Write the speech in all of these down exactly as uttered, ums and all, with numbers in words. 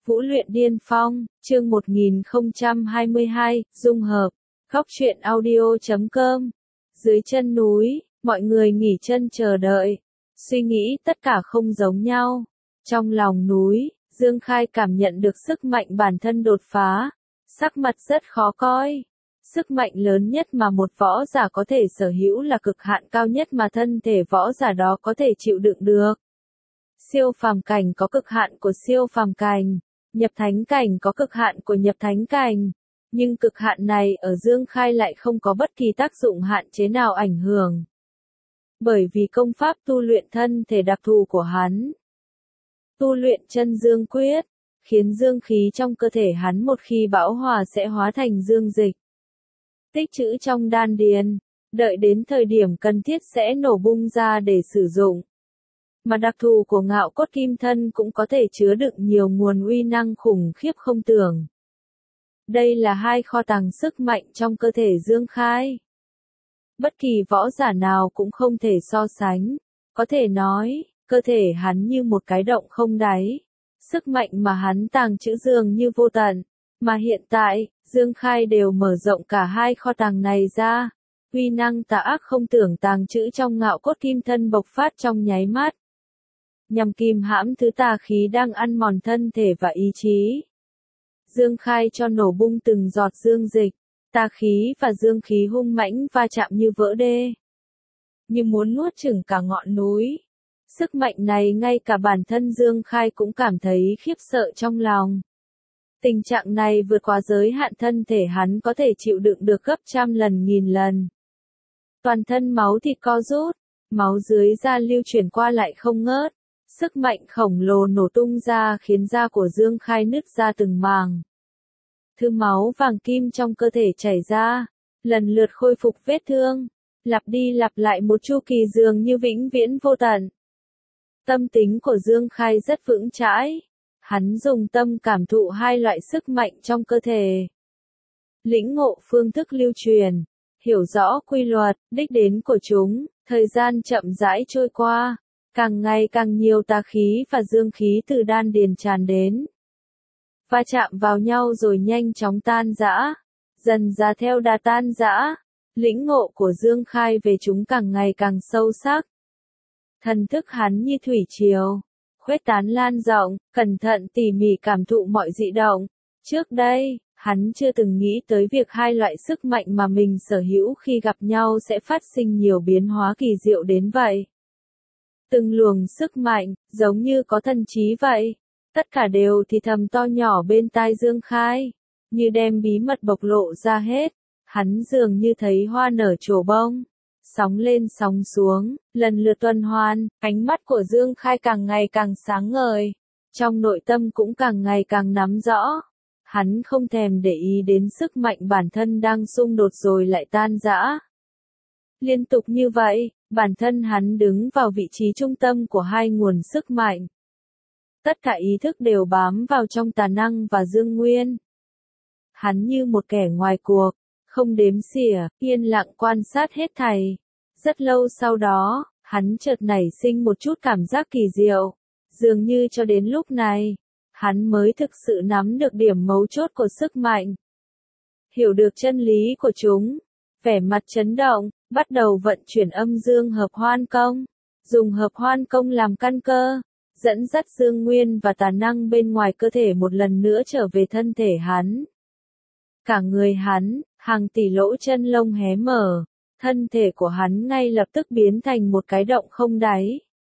Vũ luyện điên phong, chương một nghìn không trăm hai mươi hai, dung hợp, góc truyện audio chấm com. Dưới chân núi, mọi người nghỉ chân chờ đợi, suy nghĩ tất cả không giống nhau. Trong lòng núi, Dương Khai cảm nhận được sức mạnh bản thân đột phá, sắc mặt rất khó coi. Sức mạnh lớn nhất mà một võ giả có thể sở hữu là cực hạn cao nhất mà thân thể võ giả đó có thể chịu đựng được. Siêu phàm cảnh có cực hạn của siêu phàm cảnh, nhập thánh cảnh có cực hạn của nhập thánh cảnh, nhưng cực hạn này ở Dương Khai lại không có bất kỳ tác dụng hạn chế nào ảnh hưởng. Bởi vì công pháp tu luyện thân thể đặc thù của hắn, tu luyện chân dương quyết, khiến dương khí trong cơ thể hắn một khi bão hòa sẽ hóa thành dương dịch, tích trữ trong đan điền, đợi đến thời điểm cần thiết sẽ nổ bung ra để sử dụng. Mà đặc thù của ngạo cốt kim thân cũng có thể chứa đựng nhiều nguồn uy năng khủng khiếp không tưởng. Đây là hai kho tàng sức mạnh trong cơ thể Dương Khai. Bất kỳ võ giả nào cũng không thể so sánh, có thể nói, cơ thể hắn như một cái động không đáy. Sức mạnh mà hắn tàng trữ dường như vô tận, mà hiện tại, Dương Khai đều mở rộng cả hai kho tàng này ra. Uy năng tà ác không tưởng tàng trữ trong ngạo cốt kim thân bộc phát trong nháy mắt, nhằm kìm hãm thứ tà khí đang ăn mòn thân thể và ý chí. Dương Khai cho nổ bung từng giọt dương dịch, tà khí và dương khí hung mãnh va chạm như vỡ đê, như muốn nuốt chửng cả ngọn núi. Sức mạnh này ngay cả bản thân Dương Khai cũng cảm thấy khiếp sợ trong lòng. Tình trạng này vượt quá giới hạn thân thể hắn có thể chịu đựng được gấp trăm lần nghìn lần. Toàn thân máu thịt co rút, máu dưới da lưu chuyển qua lại không ngớt. Sức mạnh khổng lồ nổ tung ra khiến da của Dương Khai nứt ra từng màng. Thứ máu vàng kim trong cơ thể chảy ra, lần lượt khôi phục vết thương, lặp đi lặp lại một chu kỳ dường như vĩnh viễn vô tận. Tâm tính của Dương Khai rất vững chãi, hắn dùng tâm cảm thụ hai loại sức mạnh trong cơ thể. Lĩnh ngộ phương thức lưu truyền, hiểu rõ quy luật, đích đến của chúng, thời gian chậm rãi trôi qua. Càng ngày càng nhiều tà khí và dương khí từ đan điền tràn đến, va chạm vào nhau rồi nhanh chóng tan rã, dần ra theo đà tan rã, lĩnh ngộ của Dương Khai về chúng càng ngày càng sâu sắc. Thần thức hắn như thủy triều, khuếch tán lan rộng, cẩn thận tỉ mỉ cảm thụ mọi dị động. Trước đây, hắn chưa từng nghĩ tới việc hai loại sức mạnh mà mình sở hữu khi gặp nhau sẽ phát sinh nhiều biến hóa kỳ diệu đến vậy. Từng luồng sức mạnh, giống như có thần trí vậy. Tất cả đều thì thầm to nhỏ bên tai Dương Khai, như đem bí mật bộc lộ ra hết. Hắn dường như thấy hoa nở trổ bông, sóng lên sóng xuống, lần lượt tuần hoàn, ánh mắt của Dương Khai càng ngày càng sáng ngời. Trong nội tâm cũng càng ngày càng nắm rõ. Hắn không thèm để ý đến sức mạnh bản thân đang xung đột rồi lại tan rã. Liên tục như vậy, bản thân hắn đứng vào vị trí trung tâm của hai nguồn sức mạnh. Tất cả ý thức đều bám vào trong tà năng và dương nguyên. Hắn như một kẻ ngoài cuộc, không đếm xỉa, yên lặng quan sát hết thảy. Rất lâu sau đó, hắn chợt nảy sinh một chút cảm giác kỳ diệu. Dường như cho đến lúc này, hắn mới thực sự nắm được điểm mấu chốt của sức mạnh. Hiểu được chân lý của chúng, vẻ mặt chấn động, bắt đầu vận chuyển âm dương hợp hoan công, dùng hợp hoan công làm căn cơ, dẫn dắt dương nguyên và tà năng bên ngoài cơ thể một lần nữa trở về thân thể hắn. Cả người hắn, hàng tỷ lỗ chân lông hé mở, thân thể của hắn ngay lập tức biến thành một cái động không đáy.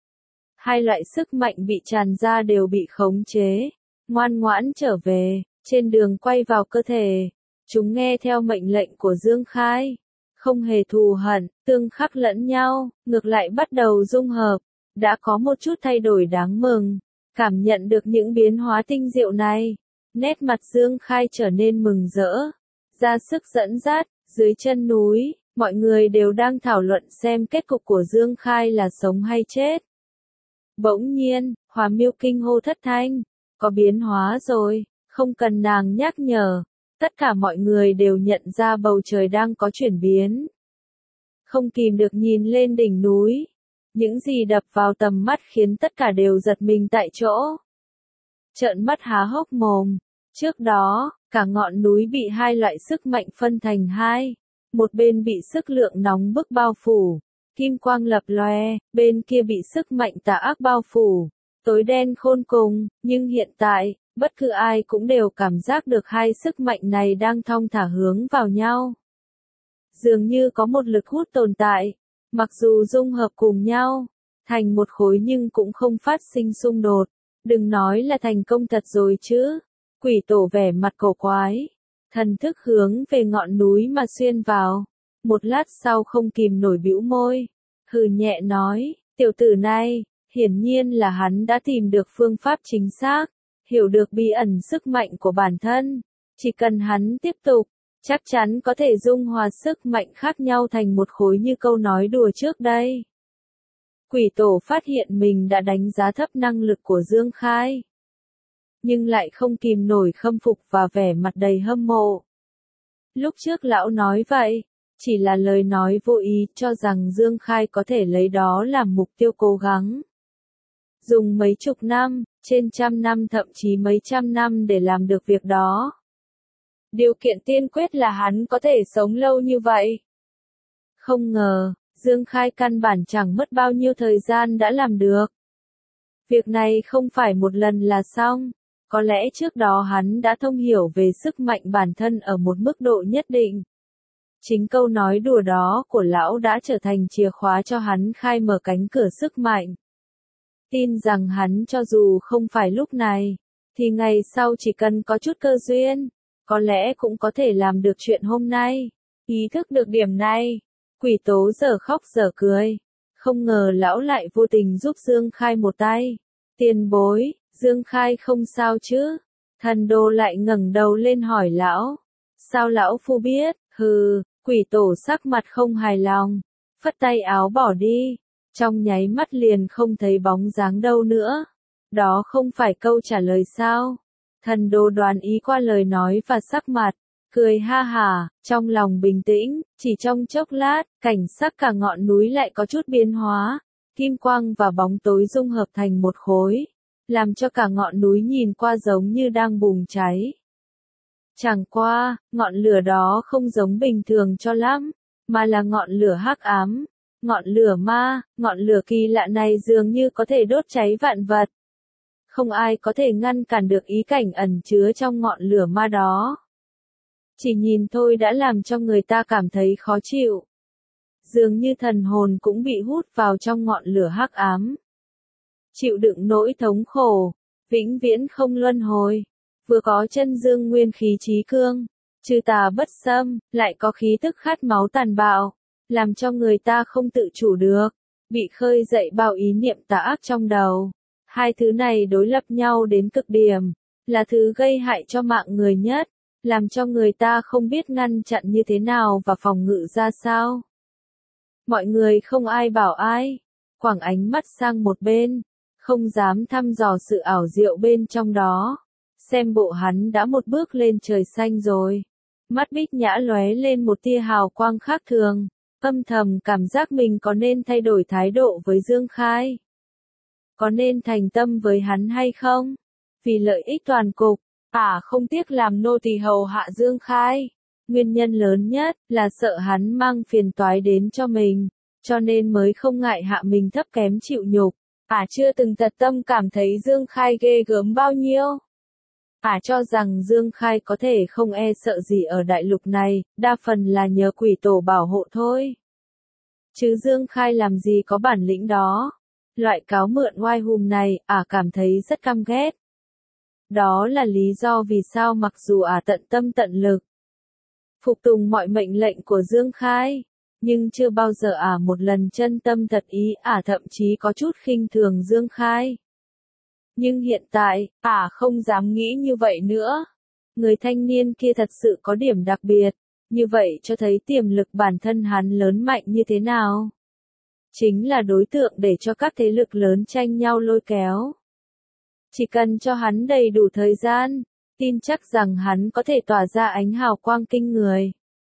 Hai loại sức mạnh bị tràn ra đều bị khống chế, ngoan ngoãn trở về, trên đường quay vào cơ thể, chúng nghe theo mệnh lệnh của Dương Khai. Không hề thù hận, tương khắc lẫn nhau, ngược lại bắt đầu dung hợp, đã có một chút thay đổi đáng mừng. Cảm nhận được những biến hóa tinh diệu này, nét mặt Dương Khai trở nên mừng rỡ, ra sức dẫn dắt. Dưới chân núi, mọi người đều đang thảo luận xem kết cục của Dương Khai là sống hay chết. Bỗng nhiên, Hòa Miêu kinh hô thất thanh, có biến hóa rồi, không cần nàng nhắc nhở. Tất cả mọi người đều nhận ra bầu trời đang có chuyển biến. Không kìm được nhìn lên đỉnh núi. Những gì đập vào tầm mắt khiến tất cả đều giật mình tại chỗ. trợn mắt há hốc mồm. Trước đó, cả ngọn núi bị hai loại sức mạnh phân thành hai. Một bên bị sức lượng nóng bức bao phủ, kim quang lập lòe, bên kia bị sức mạnh tà ác bao phủ, tối đen khôn cùng, nhưng hiện tại, bất cứ ai cũng đều cảm giác được hai sức mạnh này đang thong thả hướng vào nhau. Dường như có một lực hút tồn tại, mặc dù dung hợp cùng nhau, thành một khối nhưng cũng không phát sinh xung đột, đừng nói là thành công thật rồi chứ. Quỷ tổ vẻ mặt cổ quái, thần thức hướng về ngọn núi mà xuyên vào, một lát sau không kìm nổi bĩu môi, hừ nhẹ nói, tiểu tử này, hiển nhiên là hắn đã tìm được phương pháp chính xác, hiểu được bí ẩn sức mạnh của bản thân, chỉ cần hắn tiếp tục, chắc chắn có thể dung hòa sức mạnh khác nhau thành một khối như câu nói đùa trước đây. Quỷ tổ phát hiện mình đã đánh giá thấp năng lực của Dương Khai, nhưng lại không kìm nổi khâm phục và vẻ mặt đầy hâm mộ. Lúc trước lão nói vậy, chỉ là lời nói vô ý cho rằng Dương Khai có thể lấy đó làm mục tiêu cố gắng. Dùng mấy chục năm, trên trăm năm thậm chí mấy trăm năm để làm được việc đó. Điều kiện tiên quyết là hắn có thể sống lâu như vậy. Không ngờ, Dương Khai căn bản chẳng mất bao nhiêu thời gian đã làm được. Việc này không phải một lần là xong. Có lẽ trước đó hắn đã thông hiểu về sức mạnh bản thân ở một mức độ nhất định. Chính câu nói đùa đó của lão đã trở thành chìa khóa cho hắn khai mở cánh cửa sức mạnh. Tin rằng hắn cho dù không phải lúc này, thì ngày sau chỉ cần có chút cơ duyên, có lẽ cũng có thể làm được chuyện hôm nay. Ý thức được điểm này, quỷ tố giờ khóc giờ cười. Không ngờ lão lại vô tình giúp Dương Khai một tay. Tiền bối, Dương Khai không sao chứ? Thần đồ lại ngẩng đầu lên hỏi lão. Sao lão phu biết? Hừ, quỷ tổ sắc mặt không hài lòng, phất tay áo bỏ đi. Trong nháy mắt liền không thấy bóng dáng đâu nữa. Đó không phải câu trả lời sao? Thần đồ đoán ý qua lời nói và sắc mặt, cười ha hả, trong lòng bình tĩnh, chỉ trong chốc lát, cảnh sắc cả ngọn núi lại có chút biến hóa, kim quang và bóng tối dung hợp thành một khối, làm cho cả ngọn núi nhìn qua giống như đang bùng cháy. Chẳng qua, ngọn lửa đó không giống bình thường cho lắm, mà là ngọn lửa hắc ám, ngọn lửa ma, ngọn lửa kỳ lạ này dường như có thể đốt cháy vạn vật. Không ai có thể ngăn cản được ý cảnh ẩn chứa trong ngọn lửa ma đó. Chỉ nhìn thôi đã làm cho người ta cảm thấy khó chịu. Dường như thần hồn cũng bị hút vào trong ngọn lửa hắc ám. Chịu đựng nỗi thống khổ, vĩnh viễn không luân hồi. Vừa có chân dương nguyên khí trí cương, trừ tà bất xâm, lại có khí tức khát máu tàn bạo, làm cho người ta không tự chủ được, bị khơi dậy bao ý niệm tà ác trong đầu. Hai thứ này đối lập nhau đến cực điểm, là thứ gây hại cho mạng người nhất, làm cho người ta không biết ngăn chặn như thế nào và phòng ngự ra sao. Mọi người không ai bảo ai, quẳng ánh mắt sang một bên, không dám thăm dò sự ảo diệu bên trong đó. Xem bộ hắn đã một bước lên trời xanh rồi. Mắt Bích Nhã lóe lên một tia hào quang khác thường, âm thầm cảm giác mình có nên thay đổi thái độ với Dương Khai. Có nên thành tâm với hắn hay không? Vì lợi ích toàn cục, ả không tiếc làm nô tỳ hầu hạ Dương Khai. Nguyên nhân lớn nhất là sợ hắn mang phiền toái đến cho mình, cho nên mới không ngại hạ mình thấp kém chịu nhục. Ả chưa từng thật tâm cảm thấy Dương Khai ghê gớm bao nhiêu. Ả cho rằng Dương Khai có thể không e sợ gì ở đại lục này, đa phần là nhờ quỷ tổ bảo hộ thôi. Chứ Dương Khai làm gì có bản lĩnh đó. Loại cáo mượn oai hùng này, Ả cảm thấy rất căm ghét. Đó là lý do vì sao mặc dù Ả tận tâm tận lực, phục tùng mọi mệnh lệnh của Dương Khai, nhưng chưa bao giờ Ả một lần chân tâm thật ý, Ả thậm chí có chút khinh thường Dương Khai. Nhưng hiện tại, Ả không dám nghĩ như vậy nữa. Người thanh niên kia thật sự có điểm đặc biệt, như vậy cho thấy tiềm lực bản thân hắn lớn mạnh như thế nào. Chính là đối tượng để cho các thế lực lớn tranh nhau lôi kéo. Chỉ cần cho hắn đầy đủ thời gian, tin chắc rằng hắn có thể tỏa ra ánh hào quang kinh người.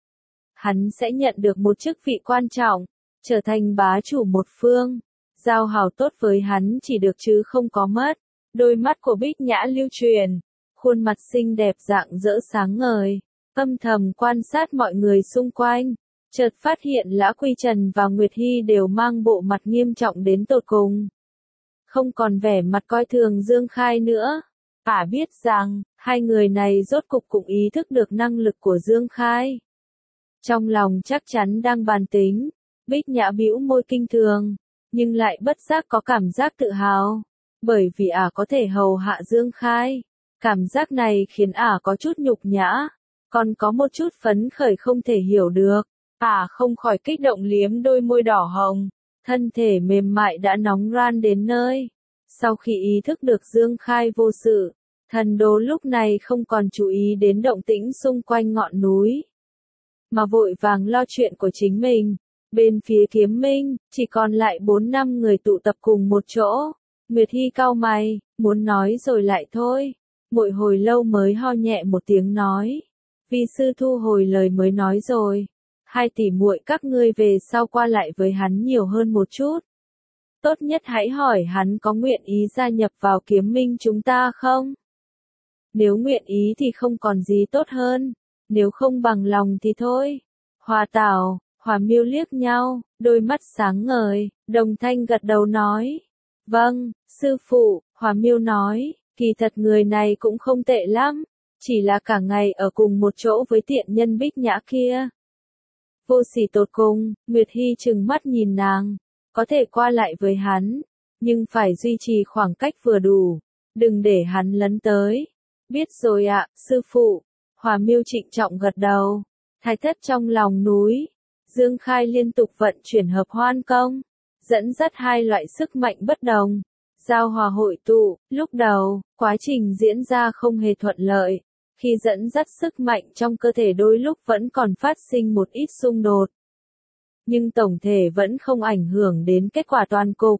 Hắn sẽ nhận được một chức vị quan trọng, trở thành bá chủ một phương. Giao hảo tốt với hắn chỉ được chứ không có mất. Đôi mắt của Bích Nhã lưu chuyển, khuôn mặt xinh đẹp rạng rỡ sáng ngời, âm thầm quan sát mọi người xung quanh, chợt phát hiện Lã Quy Trần và Nguyệt Hy đều mang bộ mặt nghiêm trọng đến tột cùng. Không còn vẻ mặt coi thường Dương Khai nữa. Ả biết rằng, hai người này rốt cục cũng ý thức được năng lực của Dương Khai. Trong lòng chắc chắn đang bàn tính, Bích Nhã bĩu môi kinh thường, nhưng lại bất giác có cảm giác tự hào, bởi vì Ả có thể hầu hạ Dương Khai. Cảm giác này khiến Ả có chút nhục nhã, còn có một chút phấn khởi không thể hiểu được. Ả không khỏi kích động liếm đôi môi đỏ hồng, thân thể mềm mại đã nóng ran đến nơi. Sau khi ý thức được Dương Khai vô sự, thần đố lúc này không còn chú ý đến động tĩnh xung quanh ngọn núi, mà vội vàng lo chuyện của chính mình. Bên phía Kiếm Minh, chỉ còn lại bốn năm người tụ tập cùng một chỗ. Nguyệt Hy cau mày, muốn nói rồi lại thôi. Một hồi lâu mới ho nhẹ một tiếng nói. Vi sư thu hồi lời mới nói rồi. Hai tỷ muội các ngươi về sau qua lại với hắn nhiều hơn một chút. Tốt nhất hãy hỏi hắn có nguyện ý gia nhập vào Kiếm Minh chúng ta không? Nếu nguyện ý thì không còn gì tốt hơn. Nếu không bằng lòng thì thôi. Hòa Tảo, Hòa Miêu liếc nhau, đôi mắt sáng ngời, đồng thanh gật đầu nói. Vâng, sư phụ, Hòa Miêu nói, kỳ thật người này cũng không tệ lắm, chỉ là cả ngày ở cùng một chỗ với tiện nhân Bích Nhã kia. Vô sỉ tột cùng, Nguyệt Hy trừng mắt nhìn nàng, có thể qua lại với hắn, nhưng phải duy trì khoảng cách vừa đủ, đừng để hắn lấn tới. Biết rồi ạ, sư phụ, Hòa Miêu trịnh trọng gật đầu. Thái thất trong lòng núi, Dương Khai liên tục vận chuyển hợp hoan công, dẫn dắt hai loại sức mạnh bất đồng, giao hòa hội tụ. Lúc đầu, quá trình diễn ra không hề thuận lợi, khi dẫn dắt sức mạnh trong cơ thể đôi lúc vẫn còn phát sinh một ít xung đột. Nhưng tổng thể vẫn không ảnh hưởng đến kết quả toàn cục.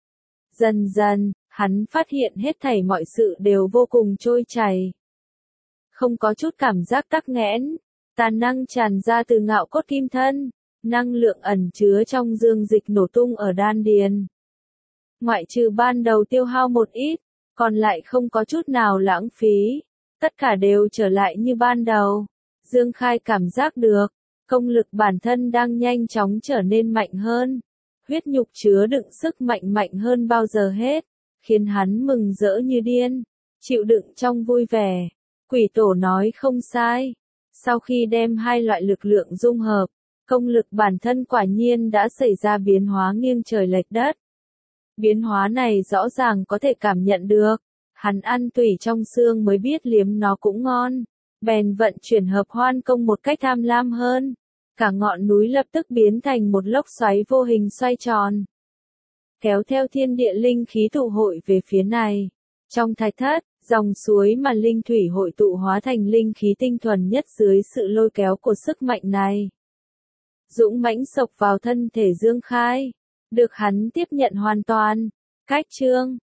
Dần dần, hắn phát hiện hết thảy mọi sự đều vô cùng trôi chảy. Không có chút cảm giác tắc nghẽn, tàn năng tràn ra từ ngạo cốt kim thân, năng lượng ẩn chứa trong dương dịch nổ tung ở đan điền. Ngoại trừ ban đầu tiêu hao một ít, còn lại không có chút nào lãng phí, tất cả đều trở lại như ban đầu. Dương Khai cảm giác được, công lực bản thân đang nhanh chóng trở nên mạnh hơn, huyết nhục chứa đựng sức mạnh mạnh hơn bao giờ hết, khiến hắn mừng rỡ như điên, chịu đựng trong vui vẻ. Quỷ tổ nói không sai, sau khi đem hai loại lực lượng dung hợp, công lực bản thân quả nhiên đã xảy ra biến hóa nghiêng trời lệch đất. Biến hóa này rõ ràng có thể cảm nhận được, hắn ăn tủy trong xương mới biết liếm nó cũng ngon, bèn vận chuyển hợp hoan công một cách tham lam hơn. Cả ngọn núi lập tức biến thành một lốc xoáy vô hình xoay tròn, kéo theo thiên địa linh khí tụ hội về phía này. Trong thạch thất, dòng suối mà linh thủy hội tụ hóa thành linh khí tinh thuần nhất dưới sự lôi kéo của sức mạnh này. Dũng mãnh sộc vào thân thể Dương Khai, được hắn tiếp nhận hoàn toàn. Cách chương